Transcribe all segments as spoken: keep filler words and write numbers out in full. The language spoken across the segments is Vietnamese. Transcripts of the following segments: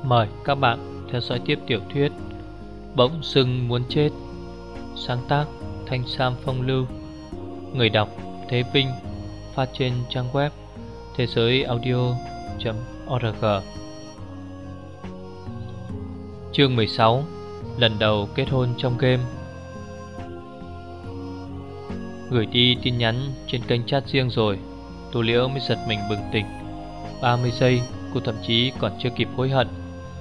Mời các bạn theo dõi tiếp tiểu thuyết Bỗng dưng muốn chết. Sáng tác Thanh Sam Phong Lưu. Người đọc Thế Vinh. Phát trên trang web thế giới audio chấm org. Chương mười sáu. Lần đầu kết hôn trong game. Gửi đi tin nhắn trên kênh chat riêng rồi, Tô Liễu mới giật mình bừng tỉnh. Ba mươi giây cô thậm chí còn chưa kịp hối hận.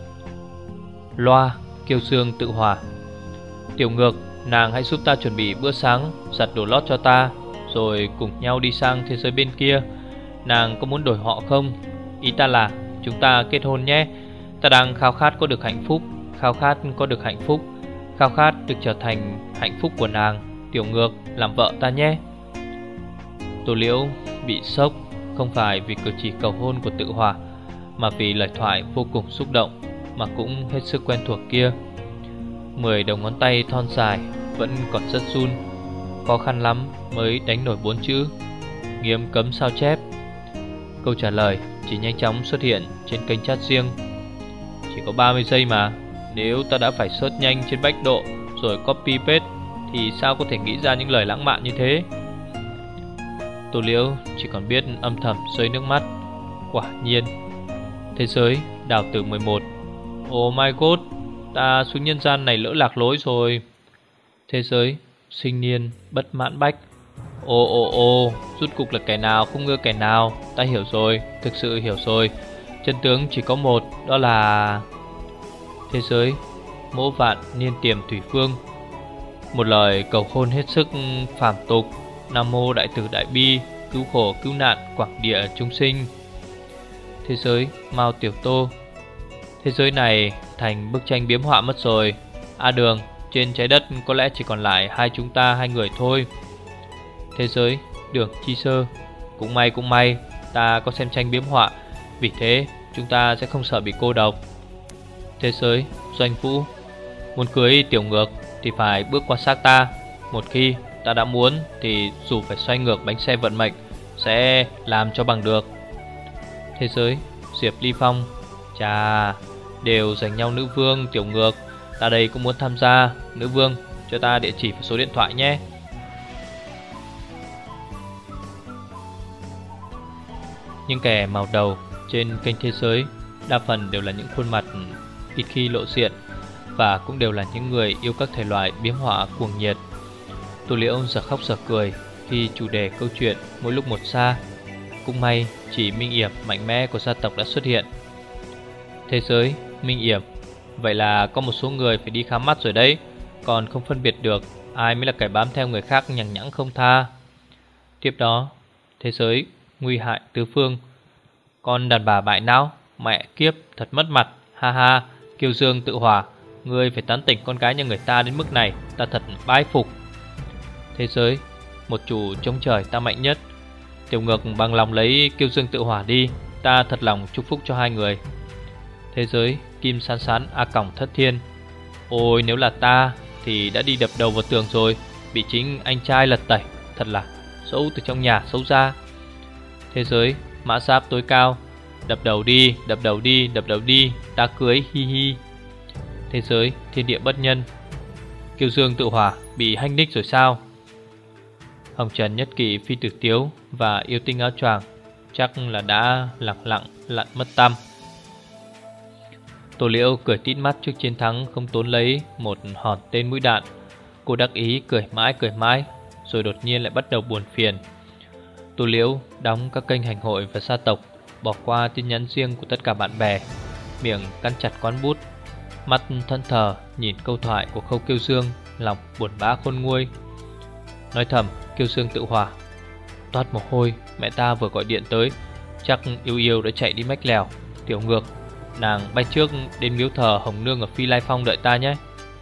Loa kêu Dương tự hòa: Tiểu Ngược, nàng hãy giúp ta chuẩn bị bữa sáng, giặt đồ lót cho ta, rồi cùng nhau đi sang thế giới bên kia. Nàng có muốn đổi họ không? Ý ta là chúng ta kết hôn nhé. Ta đang khao khát có được hạnh phúc, khao khát có được hạnh phúc, khao khát được trở thành hạnh phúc của nàng. Tiểu Ngược, làm vợ ta nhé. Tô Liễu bị sốc, không phải vì cử chỉ cầu hôn của Tự Hòa, mà vì lời thoại vô cùng xúc động mà cũng hết sức quen thuộc kia. Mười đầu ngón tay thon dài vẫn còn rất run, khó khăn lắm mới đánh nổi bốn chữ: nghiêm cấm sao chép. Câu trả lời chỉ nhanh chóng xuất hiện trên kênh chat riêng. Chỉ có ba mươi giây mà. Nếu ta đã phải search nhanh trên Bách Độ rồi copy paste thì sao có thể nghĩ ra những lời lãng mạn như thế? Tô Liễu chỉ còn biết âm thầm rơi nước mắt. Quả nhiên. Thế giới đào tử mười một. Oh my god, ta xuống nhân gian này lỡ lạc lối rồi. Thế giới sinh niên bất mãn bách. Ô ô ô, rút cục là kẻ nào không ngơ kẻ nào. Ta hiểu rồi, thực sự hiểu rồi. Chân tướng chỉ có một, đó là... Thế giới mỗ vạn niên tiềm thủy phương. Một lời cầu hôn hết sức phàm tục. Nam mô đại từ đại bi, cứu khổ cứu nạn quảng địa chúng sinh. Thế giới Mao Tiểu Tô. Thế giới này thành bức tranh biếm họa mất rồi. A Đường, trên trái đất có lẽ chỉ còn lại hai chúng ta hai người thôi. Thế giới Đường Chi Sơ. Cũng may cũng may ta có xem tranh biếm họa, vì thế chúng ta sẽ không sợ bị cô độc. Thế giới Doanh Vũ. Muốn cưới Tiểu Ngược thì phải bước qua xác ta. Một khi ta đã muốn thì dù phải xoay ngược bánh xe vận mệnh sẽ làm cho bằng được. Thế giới Diệp Ly Phong. Chà, đều giành nhau nữ vương. Tiểu Ngược, ta đây cũng muốn tham gia. Nữ vương, cho ta địa chỉ và số điện thoại nhé. Những kẻ màu đầu trên kênh Thế giới đa phần đều là những khuôn mặt ít khi lộ diện, và cũng đều là những người yêu các thể loại biếm họa cuồng nhiệt. Tô Liễu giờ khóc giờ cười khi chủ đề câu chuyện mỗi lúc một xa. Cũng may chỉ Minh Yểm mạnh mẽ của gia tộc đã xuất hiện. Thế giới Minh Yểm. Vậy là có một số người phải đi khám mắt rồi đấy, còn không phân biệt được ai mới là kẻ bám theo người khác nhằng nhẵng không tha. Tiếp đó Thế giới Nguy hại tứ phương. Con đàn bà bại não, mẹ kiếp, thật mất mặt. Ha ha, Kiêu Dương Tự Hòa, ngươi phải tán tỉnh con gái nhà người ta đến mức này, ta thật bái phục. Thế giới Một chủ chống trời ta mạnh nhất. Tiểu Ngược bằng lòng lấy Kiêu Dương Tự Hòa đi, ta thật lòng chúc phúc cho hai người. Thế giới Kim Sán Sán A Còng Thất Thiên. Ôi nếu là ta thì đã đi đập đầu vào tường rồi, bị chính anh trai lật tẩy, thật là xấu từ trong nhà xấu ra. Thế giới Mã Giáp Tối Cao. Đập đầu đi, đập đầu đi, đập đầu đi, ta cưới, hi hi. Thế giới Thiên Địa Bất Nhân. Kiêu Dương Tự Hòa bị hanh ních rồi sao? Hồng Trần Nhất Kỵ Phi Tử Tiếu và Yêu Tinh Áo Choàng chắc là đã lặng lặng lặn mất tăm. Tô Liễu cười tít mắt trước chiến thắng không tốn lấy một hòn tên mũi đạn. Cô đắc ý cười mãi cười mãi, rồi đột nhiên lại bắt đầu buồn phiền. Tô Liễu đóng các kênh hành hội và gia tộc, bỏ qua tin nhắn riêng của tất cả bạn bè, miệng cắn chặt quán bút, mắt thẫn thờ nhìn câu thoại của Khâu Kiêu Dương, lòng buồn bã khôn nguôi. Nói thầm Kiêu Dương Tự Hòa. Toát mồ hôi, mẹ ta vừa gọi điện tới, chắc yêu yêu đã chạy đi mách lèo. Tiểu Ngược, nàng bay trước đến miếu thờ Hồng Nương ở Phi Lai Phong đợi ta nhé.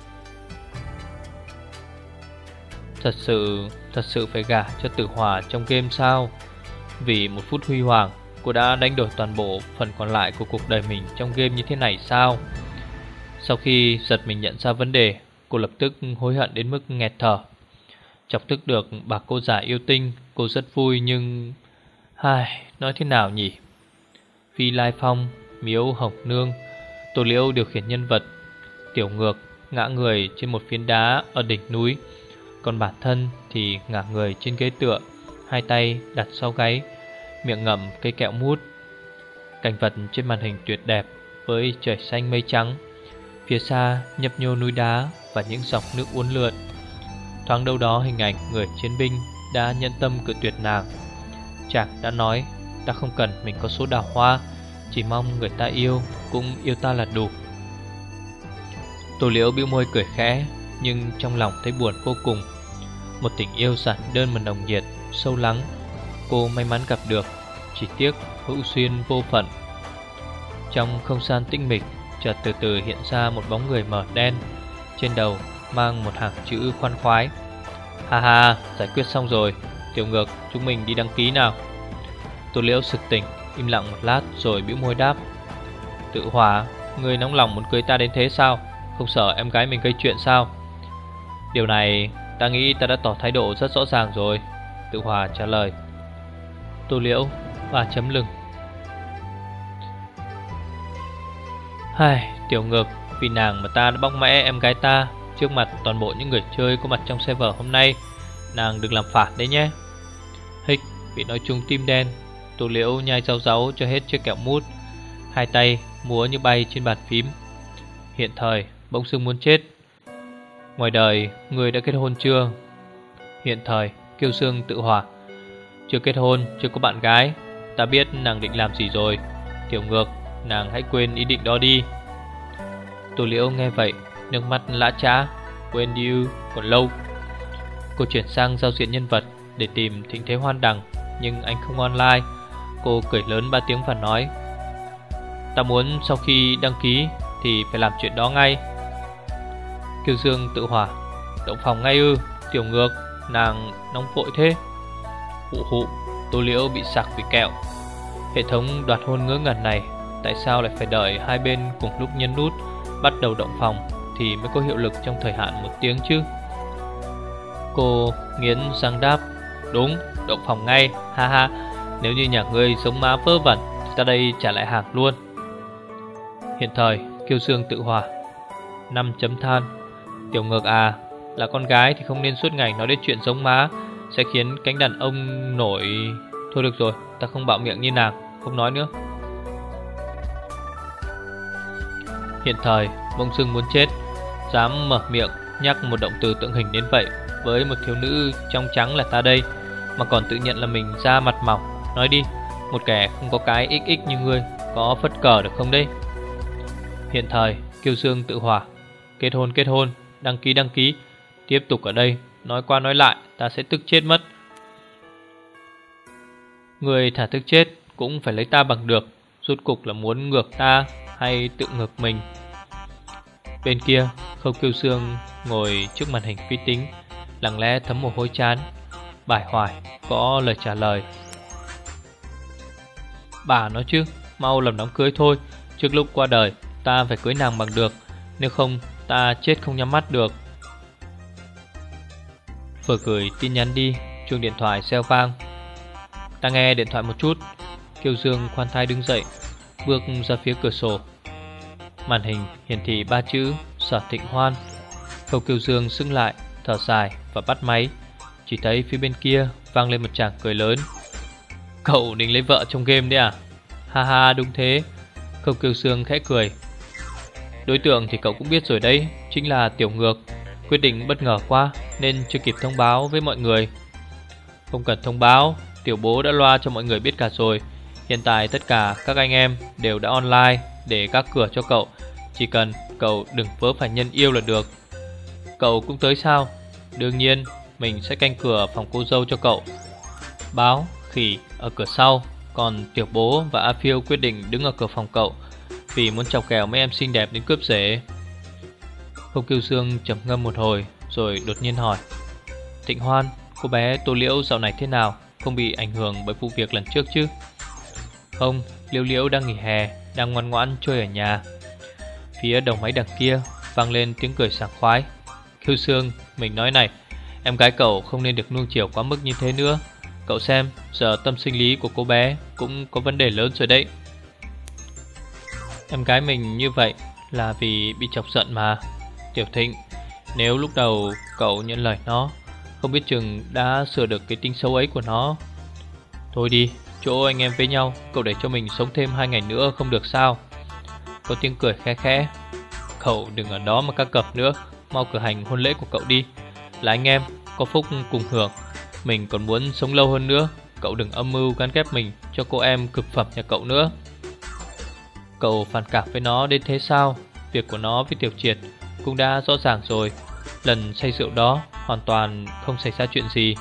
Thật sự, thật sự phải gả cho Tự Hòa trong game sao? Vì một phút huy hoàng, cô đã đánh đổi toàn bộ phần còn lại của cuộc đời mình trong game như thế này sao? Sau khi giật mình nhận ra vấn đề, cô lập tức hối hận đến mức nghẹt thở. Chọc tức được bà cô già yêu tinh, cô rất vui nhưng... Ai, nói thế nào nhỉ? Phi Lai Phong, miếu Hồng Nương, Tô Liễu điều khiển nhân vật Tiểu Ngược ngã người trên một phiến đá ở đỉnh núi, còn bản thân thì ngả người trên ghế tựa, hai tay đặt sau gáy, miệng ngậm cây kẹo mút. Cảnh vật trên màn hình tuyệt đẹp với trời xanh mây trắng, phía xa nhấp nhô núi đá và những dòng nước uốn lượn. Thoáng đâu đó hình ảnh người chiến binh đã nhẫn tâm cự tuyệt nàng. Chàng đã nói, ta không cần mình có số đào hoa, chỉ mong người ta yêu cũng yêu ta là đủ. Tô Liễu bĩu môi cười khẽ, nhưng trong lòng thấy buồn vô cùng. Một tình yêu giản đơn mà nồng nhiệt, sâu lắng, cô may mắn gặp được, chỉ tiếc hữu duyên vô phận. Trong không gian tĩnh mịch, chợt từ từ hiện ra một bóng người mờ đen, trên đầu mang một hàng chữ khoan khoái. Ha ha, giải quyết xong rồi, Tiểu Ngược, chúng mình đi đăng ký nào. Tô Liễu sực tỉnh, im lặng một lát rồi bĩu môi đáp. Tự Hòa, người nóng lòng muốn cưới ta đến thế sao? Không sợ em gái mình gây chuyện sao? Điều này ta nghĩ ta đã tỏ thái độ rất rõ ràng rồi, Tự Hòa trả lời. Tô Liễu và chấm lưng. Hai, Tiểu Ngược, vì nàng mà ta đã bóc mẽ em gái ta trước mặt toàn bộ những người chơi có mặt trong server hôm nay. Nàng đừng làm phản đấy nhé. Hích bị nói chung tim đen. Tô Liễu nhai rau ráu cho hết chiếc kẹo mút, hai tay múa như bay trên bàn phím. Hiện thời bỗng dưng muốn chết. Ngoài đời người đã kết hôn chưa? Hiện thời Kiêu Sương Tự Hòa. Chưa kết hôn, chưa có bạn gái. Ta biết nàng định làm gì rồi. Tiểu Ngược, nàng hãy quên ý định đó đi. Tô Liễu nghe vậy, nước mắt lã chã. Quên đi ư, còn lâu. Cô chuyển sang giao diện nhân vật để tìm Thịnh Thế Hoan Đằng, nhưng anh không online. Cô cười lớn ba tiếng và nói, ta muốn sau khi đăng ký thì phải làm chuyện đó ngay. Kiêu Dương Tự Hòa. Động phòng ngay ư? Tiểu Ngược, nàng nóng vội thế. Hụ hụ, Tô Liễu bị sặc vì kẹo. Hệ thống đoạt hôn ngớ ngẩn này, tại sao lại phải đợi hai bên cùng lúc nhấn nút bắt đầu động phòng thì mới có hiệu lực trong thời hạn một tiếng chứ? Cô nghiến răng đáp, đúng, động phòng ngay, ha ha. Nếu như nhà ngươi sống má vớ vẩn thì ta đây trả lại hàng luôn. Hiện thời Kiêu Dương Tự Hòa. Năm chấm than. Tiểu Ngược à, là con gái thì không nên suốt ngày nói đến chuyện giống má, sẽ khiến cánh đàn ông nổi. Thôi được rồi, ta không bạo miệng như nàng, không nói nữa. Hiện thời bỗng dưng muốn chết, dám mở miệng nhắc một động từ tượng hình đến vậy với một thiếu nữ trong trắng là ta đây, mà còn tự nhận là mình da mặt mỏng. Nói đi, một kẻ không có cái ích ích như ngươi có phất cờ được không đấy? Hiện thời Kiêu Dương Tự Hòa. Kết hôn kết hôn, đăng ký đăng ký. Tiếp tục ở đây nói qua nói lại ta sẽ tức chết mất. Người thả tức chết cũng phải lấy ta bằng được. Rốt cục là muốn ngược ta hay tự ngược mình? Bên kia Khâu Kiêu Dương ngồi trước màn hình vi tính, lặng lẽ thấm mồ hôi chán. Bài hoài có lời trả lời. Bà nói chứ, mau làm đám cưới thôi. Trước lúc qua đời ta phải cưới nàng bằng được, nếu không ta chết không nhắm mắt được. Vừa gửi tin nhắn đi, chuông điện thoại reo vang. Ta nghe điện thoại một chút. Kiêu Dương khoan thai đứng dậy, bước ra phía cửa sổ. Màn hình hiển thị ba chữ Sở Thịnh Hoan. Khâu Kiêu Dương sững lại, thở dài và bắt máy. Chỉ thấy phía bên kia vang lên một tràng cười lớn. Cậu định lấy vợ trong game đấy à? Ha ha, đúng thế. Khâu Kiêu Dương khẽ cười. Đối tượng thì cậu cũng biết rồi đấy, chính là Tiểu Ngược. Quyết định bất ngờ quá nên chưa kịp thông báo với mọi người. Không cần thông báo, tiểu bố đã loa cho mọi người biết cả rồi. Hiện tại tất cả các anh em đều đã online để gác cửa cho cậu. Chỉ cần cậu đừng vớ phải nhân yêu là được. Cậu cũng tới sao? Đương nhiên mình sẽ canh cửa phòng cô dâu cho cậu. Báo, Khỉ ở cửa sau, còn tiểu bố và A Phiêu quyết định đứng ở cửa phòng cậu, vì muốn chọc kèo mấy em xinh đẹp đến cướp rể. Khâu Kiêu Dương trầm ngâm một hồi rồi đột nhiên hỏi, Thịnh Hoan, cô bé Tô Liễu dạo này thế nào? Không bị ảnh hưởng bởi vụ việc lần trước chứ? Không, Liễu Liễu đang nghỉ hè, đang ngoan ngoãn chơi ở nhà. Phía đầu máy đằng kia vang lên tiếng cười sảng khoái. Kiêu Dương, mình nói này, em gái cậu không nên được nuông chiều quá mức như thế nữa. Cậu xem, giờ tâm sinh lý của cô bé cũng có vấn đề lớn rồi đấy. Em gái mình như vậy là vì bị chọc giận mà. Tiểu Thịnh, nếu lúc đầu cậu nhận lời nó, không biết chừng đã sửa được cái tính xấu ấy của nó. Thôi đi, chỗ anh em với nhau, cậu để cho mình sống thêm hai ngày nữa không được sao? Có tiếng cười khẽ khẽ. Cậu đừng ở đó mà các cặp nữa, mau cử hành hôn lễ của cậu đi. Là anh em, có phúc cùng hưởng. Mình còn muốn sống lâu hơn nữa. Cậu đừng âm mưu gắn ghép mình cho cô em cực phẩm nhà cậu nữa. Cậu phản cảm với nó đến thế sao? Việc của nó với Tiểu Triệt cũng đã rõ ràng rồi. Lần say rượu đó hoàn toàn không xảy ra chuyện gì.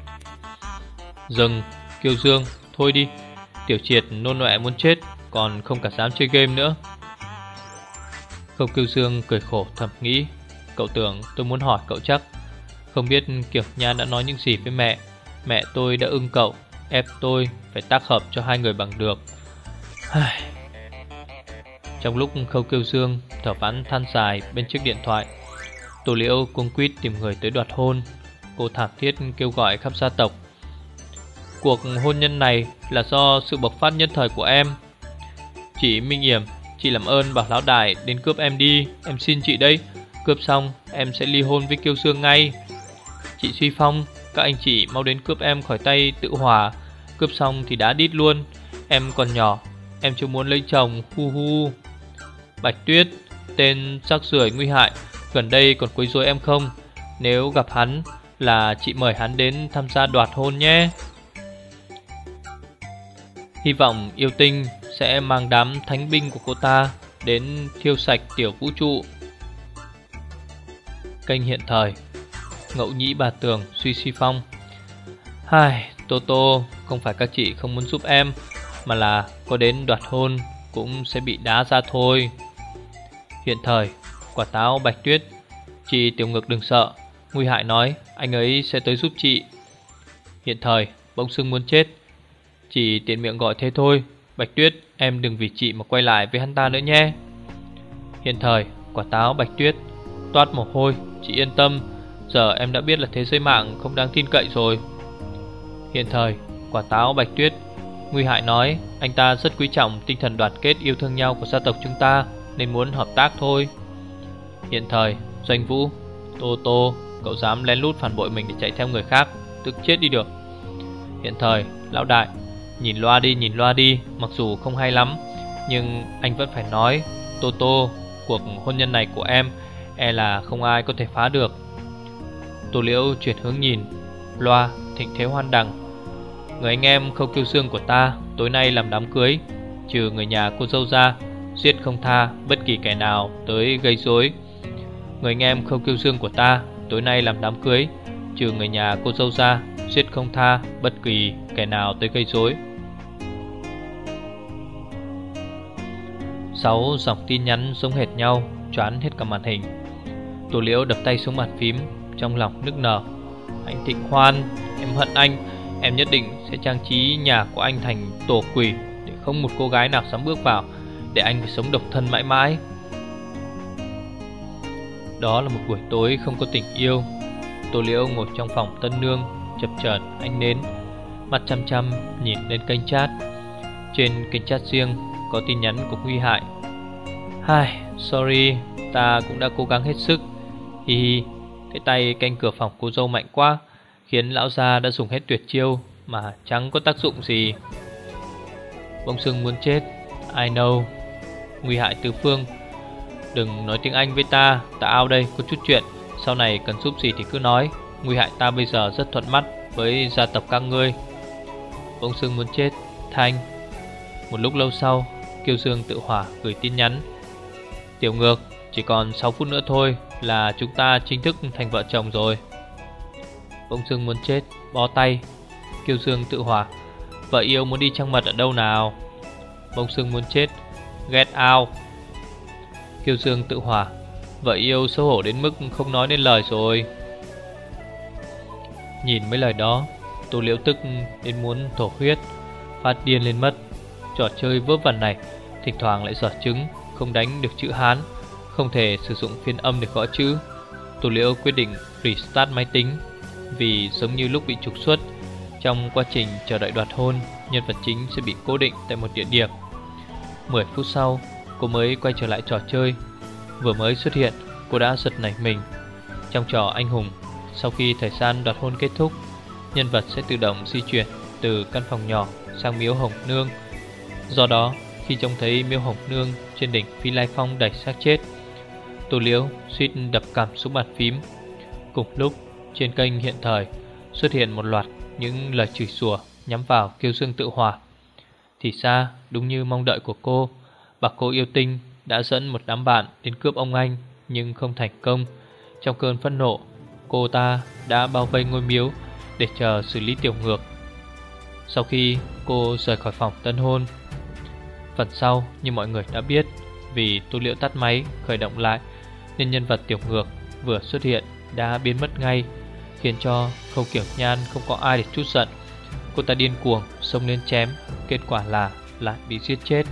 Dừng, Kiêu Dương, thôi đi. Tiểu Triệt nôn nọe muốn chết, còn không cả dám chơi game nữa. Khâu Kiêu Dương cười khổ thầm nghĩ, cậu tưởng tôi muốn hỏi cậu chắc. Không biết Kiều Nhan đã nói những gì với mẹ. Mẹ tôi đã ưng cậu, ép tôi phải tác hợp cho hai người bằng được. Trong lúc Khâu Kiêu Dương thở vãn than dài bên chiếc điện thoại, Tô Liễu cuống quýt tìm người tới đoạt hôn. Cô thảm thiết kêu gọi khắp gia tộc. Cuộc hôn nhân này là do sự bộc phát nhất thời của em. Chị Minh Yểm, chị làm ơn bảo lão đại đến cướp em đi. Em xin chị đây. Cướp xong em sẽ ly hôn với Kiêu Dương ngay. Chị Suy Phong, các anh chị mau đến cướp em khỏi tay Tự Hòa. Cướp xong thì đá đít luôn. Em còn nhỏ, em chưa muốn lấy chồng. Hu hu. Bạch Tuyết, tên rác rưởi nguy hại, gần đây còn quấy rối em không? Nếu gặp hắn là chị mời hắn đến tham gia đoạt hôn nhé. Hy vọng yêu tinh sẽ mang đám thánh binh của cô ta đến thiêu sạch tiểu vũ trụ. Kênh hiện thời. Ngẫu Nhĩ Bà Tường, Suy Suy Phong. Hai, Tô Tô, không phải các chị không muốn giúp em, mà là có đến đoạt hôn cũng sẽ bị đá ra thôi. Hiện thời. Quả táo Bạch Tuyết, chị Tiểu Ngực đừng sợ, Nguy Hại nói anh ấy sẽ tới giúp chị. Hiện thời. Bỗng Sưng muốn chết, chỉ tiện miệng gọi thế thôi. Bạch Tuyết, em đừng vì chị mà quay lại với hắn ta nữa nhé. Hiện thời. Quả táo Bạch Tuyết, toát mồ hôi, chị yên tâm, giờ em đã biết là thế giới mạng không đáng tin cậy rồi. Hiện thời. Quả táo Bạch Tuyết, Nguy Hại nói anh ta rất quý trọng tinh thần đoàn kết yêu thương nhau của gia tộc chúng ta, nên muốn hợp tác thôi. Hiện thời. Doanh Vũ, Tô Tô, cậu dám lén lút phản bội mình để chạy theo người khác, tức chết đi được. Hiện thời. Lão đại, nhìn loa đi, nhìn loa đi, mặc dù không hay lắm, nhưng anh vẫn phải nói. Tô Tô, cuộc hôn nhân này của em e là không ai có thể phá được. Tô Liễu chuyển hướng nhìn. Loa. Thịnh Thế Hoan Đằng, người anh em Khâu Kiêu Dương của ta tối nay làm đám cưới. Trừ người nhà cô dâu ra, giết không tha bất kỳ kẻ nào tới gây rối. Người anh em Khâu Kiêu Dương của ta tối nay làm đám cưới. Trừ người nhà cô dâu ra, giết không tha bất kỳ kẻ nào tới gây rối. Sáu dòng tin nhắn giống hệt nhau choán hết cả màn hình. Tô Liễu đập tay xuống bàn phím, trong lòng nức nở. Anh Thịnh Hoan, em hận anh. Em nhất định sẽ trang trí nhà của anh thành tổ quỷ, để không một cô gái nào dám bước vào, để anh phải sống độc thân mãi mãi. Đó là một buổi tối không có tình yêu. Tô Liễu ngồi trong phòng tân nương, chập chờn ánh nến, mắt chăm chăm nhìn lên kênh chat. Trên kênh chat riêng có tin nhắn của Nguy Hại. Hai, sorry, ta cũng đã cố gắng hết sức. Hi hi, cái tay canh cửa phòng cô dâu mạnh quá, khiến lão gia đã dùng hết tuyệt chiêu mà chẳng có tác dụng gì. Bông Sưng muốn chết, I know. Nguy Hại tứ phương, đừng nói tiếng Anh với ta, ta out đây, có chút chuyện, sau này cần giúp gì thì cứ nói. Nguy Hại ta bây giờ rất thuận mắt với gia tộc các ngươi. Bông Sưng muốn chết, Thanh. Một lúc lâu sau, Kiêu Dương Tự Hỏa gửi tin nhắn. Tiểu Ngược, chỉ còn sáu phút nữa thôi là chúng ta chính thức thành vợ chồng rồi. Bông Sưng muốn chết, bó tay. Kiêu Dương Tự Hỏa, vợ yêu muốn đi trăng mật ở đâu nào? Bông Sưng muốn chết, get out. Kiêu Dương Tự Hỏa, vợ yêu xấu hổ đến mức không nói nên lời rồi. Nhìn mấy lời đó, Tô Liễu tức đến muốn thổ huyết, phát điên lên mất. Trò chơi vớ vẩn này thỉnh thoảng lại giở trứng, không đánh được chữ Hán, không thể sử dụng phiên âm để gõ chữ. Tô Liễu quyết định restart máy tính, vì giống như lúc bị trục xuất, trong quá trình chờ đợi đoạt hôn, nhân vật chính sẽ bị cố định tại một địa điểm. Mười phút sau, cô mới quay trở lại trò chơi. Vừa mới xuất hiện, cô đã giật nảy mình. Trong trò anh hùng, sau khi thời gian đoạt hôn kết thúc, nhân vật sẽ tự động di chuyển từ căn phòng nhỏ sang miếu Hồng Nương. Do đó, khi trông thấy miếu Hồng Nương trên đỉnh Phi Lai Phong đầy xác chết, Tô Liễu suýt đập cằm xuống bàn phím. Cùng lúc, trên kênh Hiện Thời xuất hiện một loạt những lời chửi xủa nhắm vào Kiêu Dương Tự Hỏa. Thì ra, đúng như mong đợi của cô, bà cô yêu tinh đã dẫn một đám bạn đến cướp ông anh nhưng không thành công. Trong cơn phẫn nộ, cô ta đã bao vây ngôi miếu để chờ xử lý Tiểu Ngược. Sau khi cô rời khỏi phòng tân hôn, phần sau như mọi người đã biết, vì Tô Liễu tắt máy khởi động lại nên nhân vật Tiểu Ngược vừa xuất hiện đã biến mất ngay, khiến cho Khâu Kiểu Nhan không có ai để trút giận. Cô ta điên cuồng xông lên chém, kết quả là lại bị giết chết.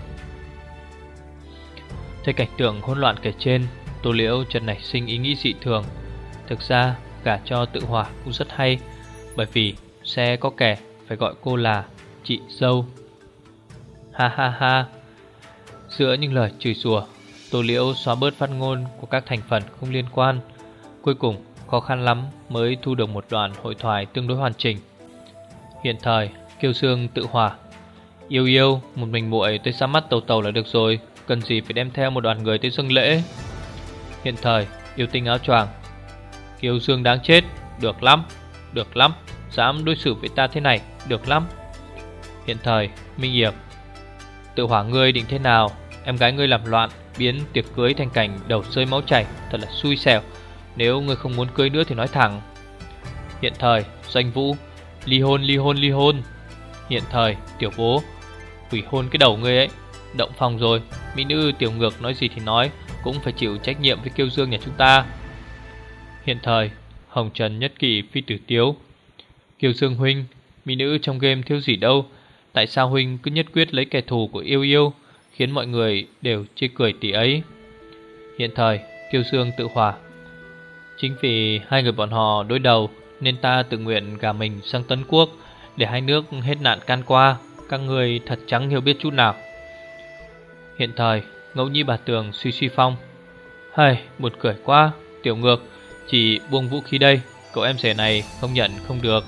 Thấy cảnh tượng hỗn loạn kể trên, Tô Liễu chợt nảy sinh ý nghĩ dị thường. Thực ra gả cho Tự Hỏa cũng rất hay, bởi vì sẽ có kẻ phải gọi cô là chị dâu. Ha ha ha. Giữa những lời chửi rủa, Tô Liễu xóa bớt phát ngôn của các thành phần không liên quan. Cuối cùng khó khăn lắm mới thu được một đoạn hội thoại tương đối hoàn chỉnh. Hiện Thời, Kiêu Dương Tự Hỏa: Yêu yêu, một mình muội tới sắm mắt tàu tàu là được rồi, cần gì phải đem theo một đoàn người tới dâng lễ. Hiện Thời, Yêu Tinh Áo Choàng: Kiêu Dương đáng chết, được lắm, được lắm, dám đối xử với ta thế này, được lắm. Hiện Thời, Minh Hiệp: Tự Hỏa ngươi định thế nào? Em gái ngươi làm loạn, biến tiệc cưới thành cảnh đầu rơi máu chảy, thật là xui xẻo. Nếu ngươi không muốn cưới nữa thì nói thẳng. Hiện Thời, Doanh Vũ: Ly hôn, ly hôn, ly hôn. Hiện Thời, Tiểu Bố: Hủy hôn cái đầu ngươi ấy. Động phòng rồi, mỹ nữ Tiểu Ngược nói gì thì nói, cũng phải chịu trách nhiệm với Kiêu Dương nhà chúng ta. Hiện Thời, Hồng Trần Nhất Kỵ Phi Tử Tiếu: Kiêu Dương huynh, mỹ nữ trong game thiếu gì đâu, tại sao huynh cứ nhất quyết lấy kẻ thù của yêu yêu, khiến mọi người đều chê cười tỷ ấy. Hiện Thời, Kiêu Dương Tự Hỏa: Chính vì hai người bọn họ đối đầu nên ta tự nguyện gả mình sang Tấn Quốc, để hai nước hết nạn can qua. Các người thật chẳng hiểu biết chút nào. Hiện Thời, Ngẫu Nhi Bà Tường Suy Suy Phong: Hay, buồn cười quá. Tiểu Ngược, chỉ buông vũ khí đây, cậu em rể này không nhận không được.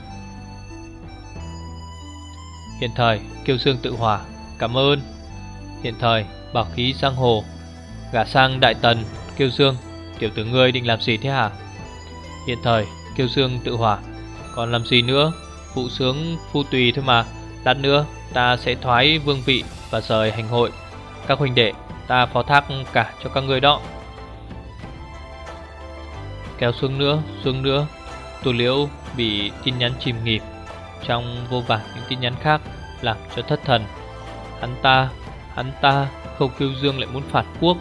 Hiện Thời, Kiêu Dương Tự Hỏa: Cảm ơn. Hiện Thời, Bảo Khí Giang Hồ: Gả sang Đại Tần. Kiêu Dương, tiểu tử ngươi định làm gì thế hả? Hiện Thời, Kiêu Dương Tự Hỏa: Còn làm gì nữa, phụ sướng phu tùy thôi mà. Lát nữa ta sẽ thoái vương vị và rời hành hội. Các huynh đệ, ta phó thác cả cho các ngươi đó. Kéo xuống nữa, xuống nữa. Tô Liễu bị tin nhắn chìm nghỉm trong vô vàn những tin nhắn khác, làm cho thất thần. Hắn ta, hắn ta, Khâu Kiêu Dương lại muốn phản quốc.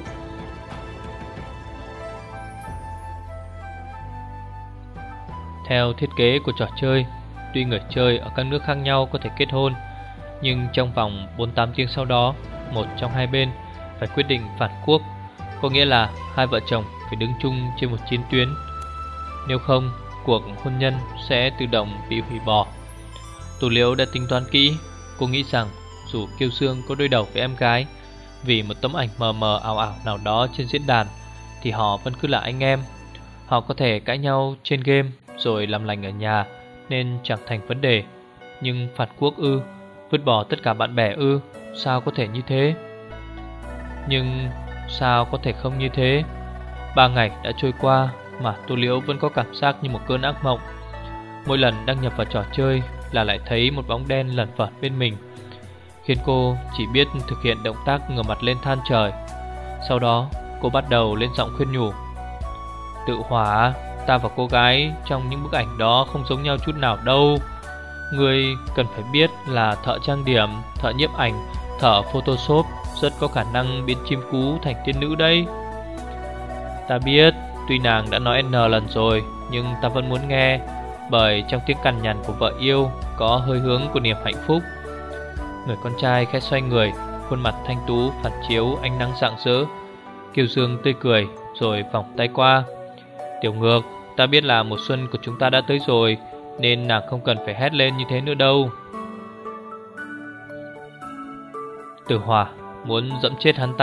Theo thiết kế của trò chơi, tuy người chơi ở các nước khác nhau có thể kết hôn, nhưng trong vòng bốn mươi tám tiếng sau đó, một trong hai bên phải quyết định phản quốc, có nghĩa là hai vợ chồng phải đứng chung trên một chiến tuyến. Nếu không, cuộc hôn nhân sẽ tự động bị hủy bỏ. Tô Liễu đã tính toán kỹ. Cô nghĩ rằng dù Kiêu Dương có đối đầu với em gái vì một tấm ảnh mờ mờ ảo ảo nào đó trên diễn đàn, thì họ vẫn cứ là anh em. Họ có thể cãi nhau trên game rồi làm lành ở nhà, nên chẳng thành vấn đề. Nhưng phản quốc ư? Vứt bỏ tất cả bạn bè ư? Sao có thể như thế? Nhưng sao có thể không như thế? Ba ngày đã trôi qua mà Tô Liễu vẫn có cảm giác như một cơn ác mộng. Mỗi lần đăng nhập vào trò chơi là lại thấy một bóng đen lẩn vẩn bên mình, khiến cô chỉ biết thực hiện động tác ngửa mặt lên than trời. Sau đó cô bắt đầu lên giọng khuyên nhủ: Tự Hỏa, ta và cô gái trong những bức ảnh đó không giống nhau chút nào đâu. Ngươi cần phải biết là thợ trang điểm, thợ nhiếp ảnh, thợ Photoshop rất có khả năng biến chim cú thành tiên nữ đấy. Ta biết, tuy nàng đã nói N lần rồi, nhưng ta vẫn muốn nghe, bởi trong tiếng cằn nhằn của vợ yêu có hơi hướng của niềm hạnh phúc. Người con trai khẽ xoay người, khuôn mặt thanh tú phản chiếu ánh nắng rạng rỡ. Kiêu Dương tươi cười rồi vòng tay qua: Tiểu Ngược, ta biết là mùa xuân của chúng ta đã tới rồi, nên nàng không cần phải hét lên như thế nữa đâu. Tử Hỏa muốn dẫm chết hắn ta,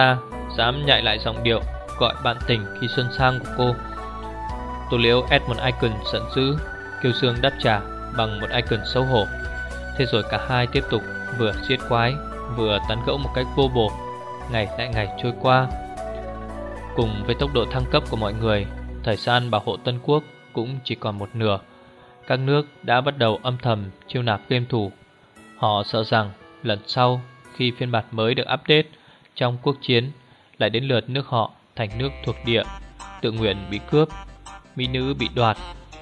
dám nhại lại giọng điệu gọi bạn tình khi xuân sang của cô. Tô Liễu ép một icon giận dữ, Kiêu Sương đáp trả bằng một icon xấu hổ. Thế rồi cả hai tiếp tục vừa giết quái vừa tán gẫu một cách vô bổ. Ngày lại ngày trôi qua. Cùng với tốc độ thăng cấp của mọi người, thời gian bảo hộ Tân Quốc cũng chỉ còn một nửa. Các nước đã bắt đầu âm thầm chiêu nạp game thủ. Họ sợ rằng lần sau khi phiên bản mới được update trong quốc chiến, lại đến lượt nước họ thành nước thuộc địa, tự nguyện bị cướp, mỹ nữ bị đoạt.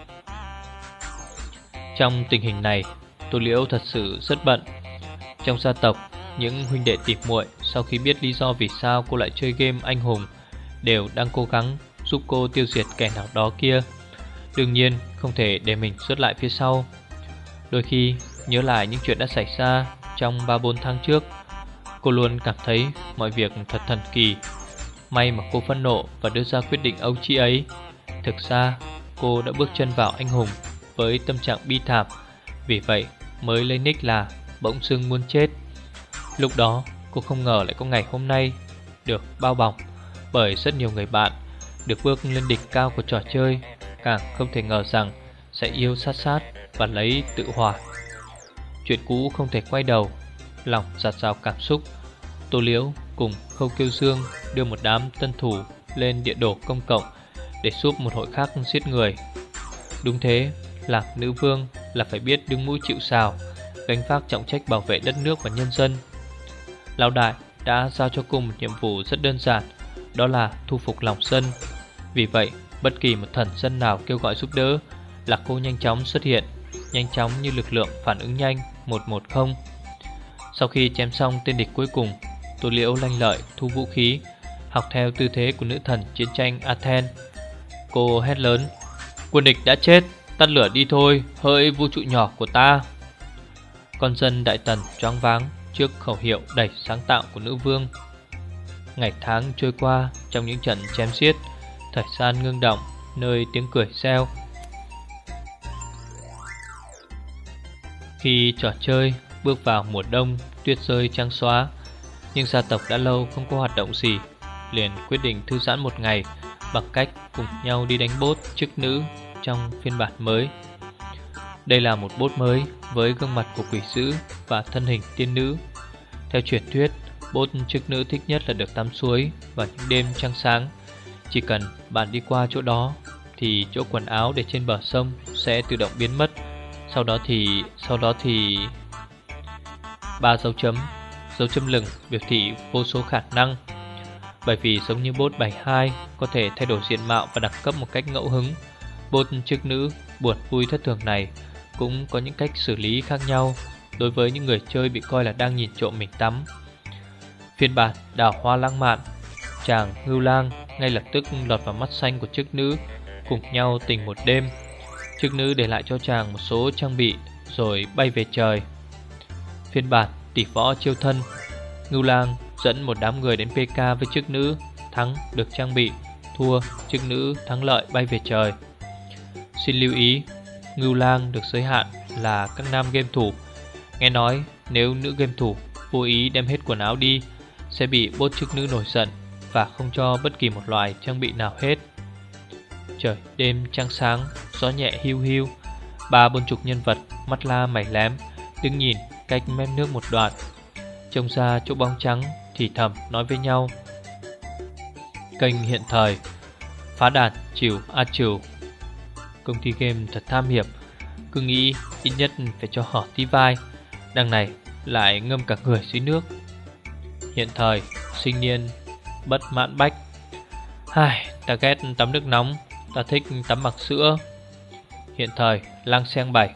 Trong tình hình này, Tô Liễu thật sự rất bận. Trong gia tộc, những huynh đệ tỉ muội sau khi biết lý do vì sao cô lại chơi game anh hùng đều đang cố gắng giúp cô tiêu diệt kẻ nào đó kia. Đương nhiên không thể để mình rớt lại phía sau. Đôi khi nhớ lại những chuyện đã xảy ra trong ba bốn tháng trước, cô luôn cảm thấy mọi việc thật thần kỳ. May mà cô phẫn nộ và đưa ra quyết định ấu trĩ ấy. Thực ra cô đã bước chân vào anh hùng với tâm trạng bi thảm, vì vậy mới lấy nick là Bỗng Dưng Muốn Chết. Lúc đó cô không ngờ lại có ngày hôm nay, được bao bọc bởi rất nhiều người bạn, được bước lên đỉnh cao của trò chơi. Càng không thể ngờ rằng sẽ yêu sát sát và lấy tự hòa. Chuyện cũ không thể quay đầu. Lòng dạt dào cảm xúc, Tô Liễu cùng Khâu Kiêu Dương đưa một đám tân thủ lên địa đồ công cộng để giúp một hội khác giết người. Đúng thế, làm nữ vương là phải biết đứng mũi chịu sào, gánh vác trọng trách bảo vệ đất nước và nhân dân. Lão đại đã giao cho cô một nhiệm vụ rất đơn giản, đó là thu phục lòng dân. Vì vậy, bất kỳ một thần dân nào kêu gọi giúp đỡ là cô nhanh chóng xuất hiện, nhanh chóng như lực lượng phản ứng nhanh một một không. Sau khi chém xong tên địch cuối cùng, Tô Liễu lanh lợi thu vũ khí, học theo tư thế của nữ thần chiến tranh Athens. Cô hét lớn: "Quân địch đã chết, tắt lửa đi thôi, hỡi vũ trụ nhỏ của ta." Con dân đại tần choáng váng trước khẩu hiệu đầy sáng tạo của nữ vương. Ngày tháng trôi qua trong những trận chém giết, thời gian ngưng động nơi tiếng cười reo. Khi trò chơi bước vào mùa đông, tuyết rơi trắng xóa, nhưng gia tộc đã lâu không có hoạt động gì, liền quyết định thư giãn một ngày bằng cách cùng nhau đi đánh bốt chức nữ trong phiên bản mới. Đây là một bốt mới với gương mặt của quỷ dữ và thân hình tiên nữ. Theo truyền thuyết, bốt chức nữ thích nhất là được tắm suối vào những đêm trăng sáng. Chỉ cần bạn đi qua chỗ đó thì chỗ quần áo để trên bờ sông sẽ tự động biến mất. Sau đó thì... Sau đó thì... Ba dấu chấm, dấu chấm lửng biểu thị vô số khả năng. Bởi vì giống như bốt bảy hai có thể thay đổi diện mạo và đẳng cấp một cách ngẫu hứng, bốt chức nữ buồn vui thất thường này cũng có những cách xử lý khác nhau đối với những người chơi bị coi là đang nhìn trộm mình tắm. Phiên bản đào hoa lãng mạn, chàng Ngưu Lang ngay lập tức lọt vào mắt xanh của chức nữ, cùng nhau tình một đêm. Chức nữ để lại cho chàng một số trang bị rồi bay về trời. Phiên bản tỷ võ chiêu thân, Ngưu Lang dẫn một đám người đến pê ca với chức nữ, thắng được trang bị, thua chức nữ thắng lợi bay về trời. Xin lưu ý, Ngưu Lang được giới hạn là các nam game thủ. Nghe nói nếu nữ game thủ vô ý đem hết quần áo đi sẽ bị bốt chức nữ nổi giận và không cho bất kỳ một loại trang bị nào hết. Trời đêm trăng sáng, gió nhẹ hiu hiu, ba bốn chục nhân vật mắt la mày lém đứng nhìn cách mép nước một đoạn, trông ra chỗ bóng trắng thì thầm nói với nhau. Kênh hiện thời, phá đàn chịu a chịu. Công ty game thật tham hiểm, cứ nghĩ ít nhất phải cho họ tí vai, đằng này lại ngâm cả người dưới nước. Hiện thời, sinh niên bất mãn bách. Hai, ta ghét tắm nước nóng, ta thích tắm bằng sữa. Hiện thời, lang sen bảy.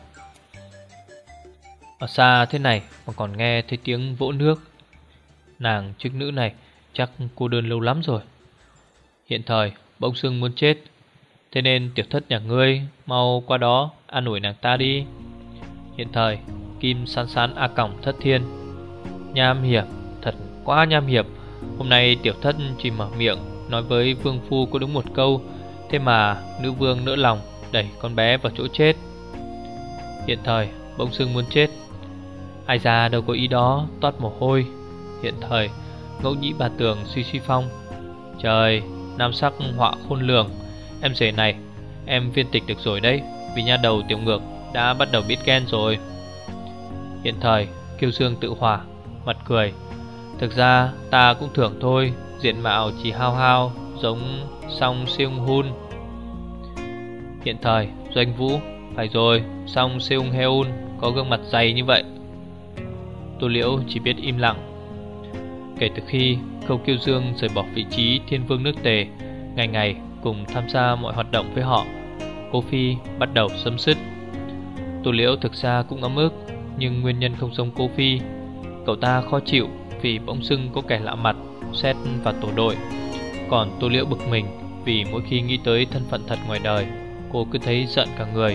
Ở xa thế này mà còn nghe thấy tiếng vỗ nước. Nàng chức nữ này chắc cô đơn lâu lắm rồi. Hiện thời, bỗng dưng muốn chết, thế nên tiểu thất nhà ngươi mau qua đó an ủi nàng ta đi. Hiện thời, kim sán sán a còng thất thiên. Nham hiểm, thật quá nham hiểm. Hôm nay tiểu thất chỉ mở miệng nói với vương phu có đúng một câu, thế mà nữ vương nỡ lòng đẩy con bé vào chỗ chết. Hiện thời, bỗng dưng muốn chết. Ai ra đâu có ý đó, toát mồ hôi. Hiện thời, Ngẫu nhĩ bà tường suy suy phong. Trời, nam sắc họa khôn lường. Em rể này, em viên tịch được rồi đấy. Vì nha đầu Tiểu Ngược đã bắt đầu biết ghen rồi. Hiện thời Kiêu Dương tự hỏa, mặt cười. Thực ra ta cũng thưởng thôi. Diện mạo chỉ hao hao, giống Song Seung Hun. Hiện thời Doanh Vũ. Phải rồi, Song Seung Heun có gương mặt dày như vậy. Tô Liễu chỉ biết im lặng. Kể từ khi Khâu Kiêu Dương rời bỏ vị trí thiên vương nước Tề, ngày ngày cùng tham gia mọi hoạt động với họ, Cô Phi bắt đầu xâm xứt. Tô Liễu thực ra cũng ấm ức, nhưng nguyên nhân không giống Cô Phi. Cậu ta khó chịu vì bỗng dưng có kẻ lạ mặt xét vào tổ đội. Còn Tô Liễu bực mình vì mỗi khi nghĩ tới thân phận thật ngoài đời, cô cứ thấy giận cả người.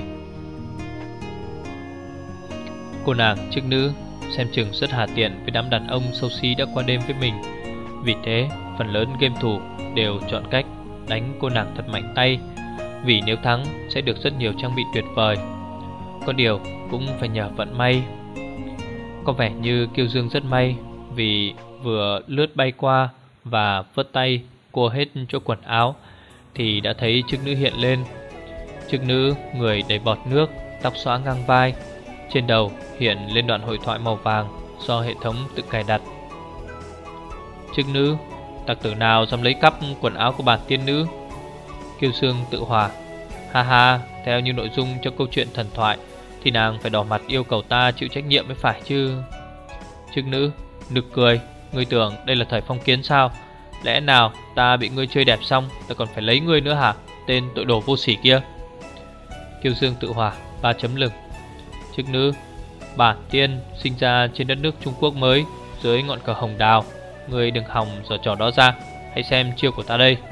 Cô nàng chức nữ xem chừng rất hà tiện với đám đàn ông xấu xí đã qua đêm với mình. Vì thế phần lớn game thủ đều chọn cách đánh cô nàng thật mạnh tay, vì nếu thắng sẽ được rất nhiều trang bị tuyệt vời. Có điều cũng phải nhờ vận may. Có vẻ như Kiêu Dương rất may, vì vừa lướt bay qua và vớt tay cua hết chỗ quần áo thì đã thấy chức nữ hiện lên. Chức nữ người đầy bọt nước, tóc xõa ngang vai, trên đầu hiện lên đoạn hội thoại màu vàng do hệ thống tự cài đặt. Chức nữ, tặc tử nào dám lấy cắp quần áo của bản tiên nữ? Kiêu Dương tự hòa. Ha ha, theo như nội dung trong câu chuyện thần thoại thì nàng phải đỏ mặt yêu cầu ta chịu trách nhiệm mới phải chứ. Chức nữ, nực cười. Ngươi tưởng đây là thời phong kiến sao? Lẽ nào ta bị ngươi chơi đẹp xong ta còn phải lấy ngươi nữa hả? Tên tội đồ vô sỉ kia. Kiêu Dương tự hòa, ba chấm lửng. Chức nữ, bản tiên sinh ra trên đất nước Trung Quốc mới, dưới ngọn cờ hồng đào. Ngươi đừng hòng giở trò đó ra. Hãy xem chiêu của ta đây.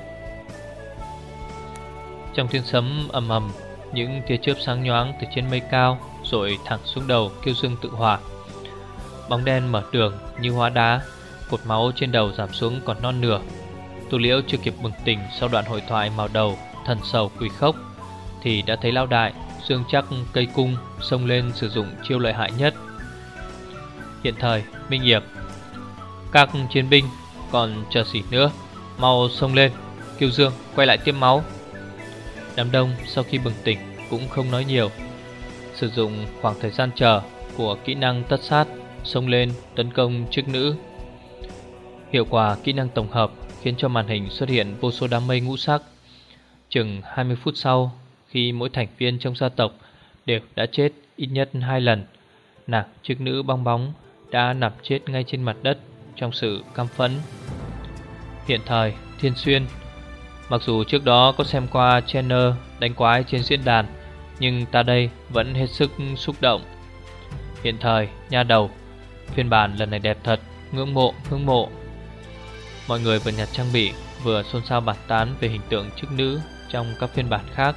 Trong tiếng sấm ầm ầm, những tia chớp sáng nhoáng từ trên mây cao rồi thẳng xuống đầu Kiêu Dương tự hỏa. Bóng đen mở đường như hóa đá, cột máu trên đầu giảm xuống còn non nửa. Tô Liễu chưa kịp bừng tỉnh sau đoạn hội thoại màu đầu thần sầu quỷ khốc thì đã thấy lão đại dương chắc cây cung xông lên sử dụng chiêu lợi hại nhất. Hiện thời Minh Hiệp. Các chiến binh còn chờ gì nữa, mau xông lên. Kiêu Dương quay lại tiêm máu. Đám đông sau khi bừng tỉnh cũng không nói nhiều, sử dụng khoảng thời gian chờ của kỹ năng tất sát xông lên tấn công chức nữ. Hiệu quả kỹ năng tổng hợp khiến cho màn hình xuất hiện vô số đám mây ngũ sắc. Chừng hai mươi phút sau, khi mỗi thành viên trong gia tộc đều đã chết ít nhất hai lần, nàng chức nữ bong bóng đã nằm chết ngay trên mặt đất trong sự căm phẫn. Hiện thời Thiên Xuyên. Mặc dù trước đó có xem qua channel đánh quái trên diễn đàn, nhưng ta đây vẫn hết sức xúc động. Hiện thời Nha Đầu. Phiên bản lần này đẹp thật, ngưỡng mộ, ngưỡng mộ. Mọi người vừa nhặt trang bị, vừa xôn xao bàn tán về hình tượng chức nữ trong các phiên bản khác.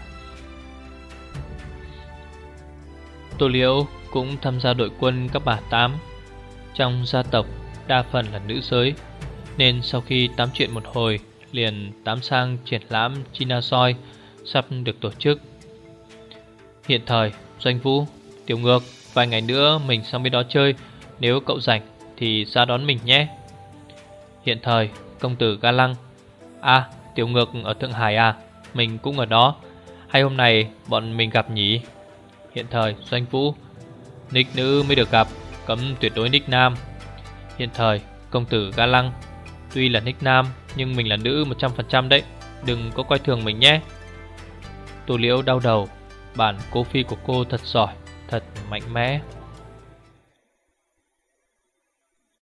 Tô Liễu cũng tham gia đội quân các bà tám. Trong gia tộc đa phần là nữ giới, nên sau khi tám chuyện một hồi liền tám sang triển lãm China Soi sắp được tổ chức. Hiện thời Doanh Vũ. Tiểu Ngược, vài ngày nữa mình sang bên đó chơi, nếu cậu rảnh thì ra đón mình nhé. Hiện thời Công tử Ga Lăng. À, Tiểu Ngược ở Thượng Hải à? Mình cũng ở đó. Hay hôm nay bọn mình gặp nhỉ? Hiện thời Doanh Vũ. Nick nữ mới được gặp, cấm tuyệt đối nick nam. Hiện thời Công tử Ga Lăng. Tuy là nick nam nhưng mình là nữ một trăm phần trăm đấy, đừng có coi thường mình nhé. Tô Liễu đau đầu. Bản Cô Phi của cô thật giỏi, thật mạnh mẽ.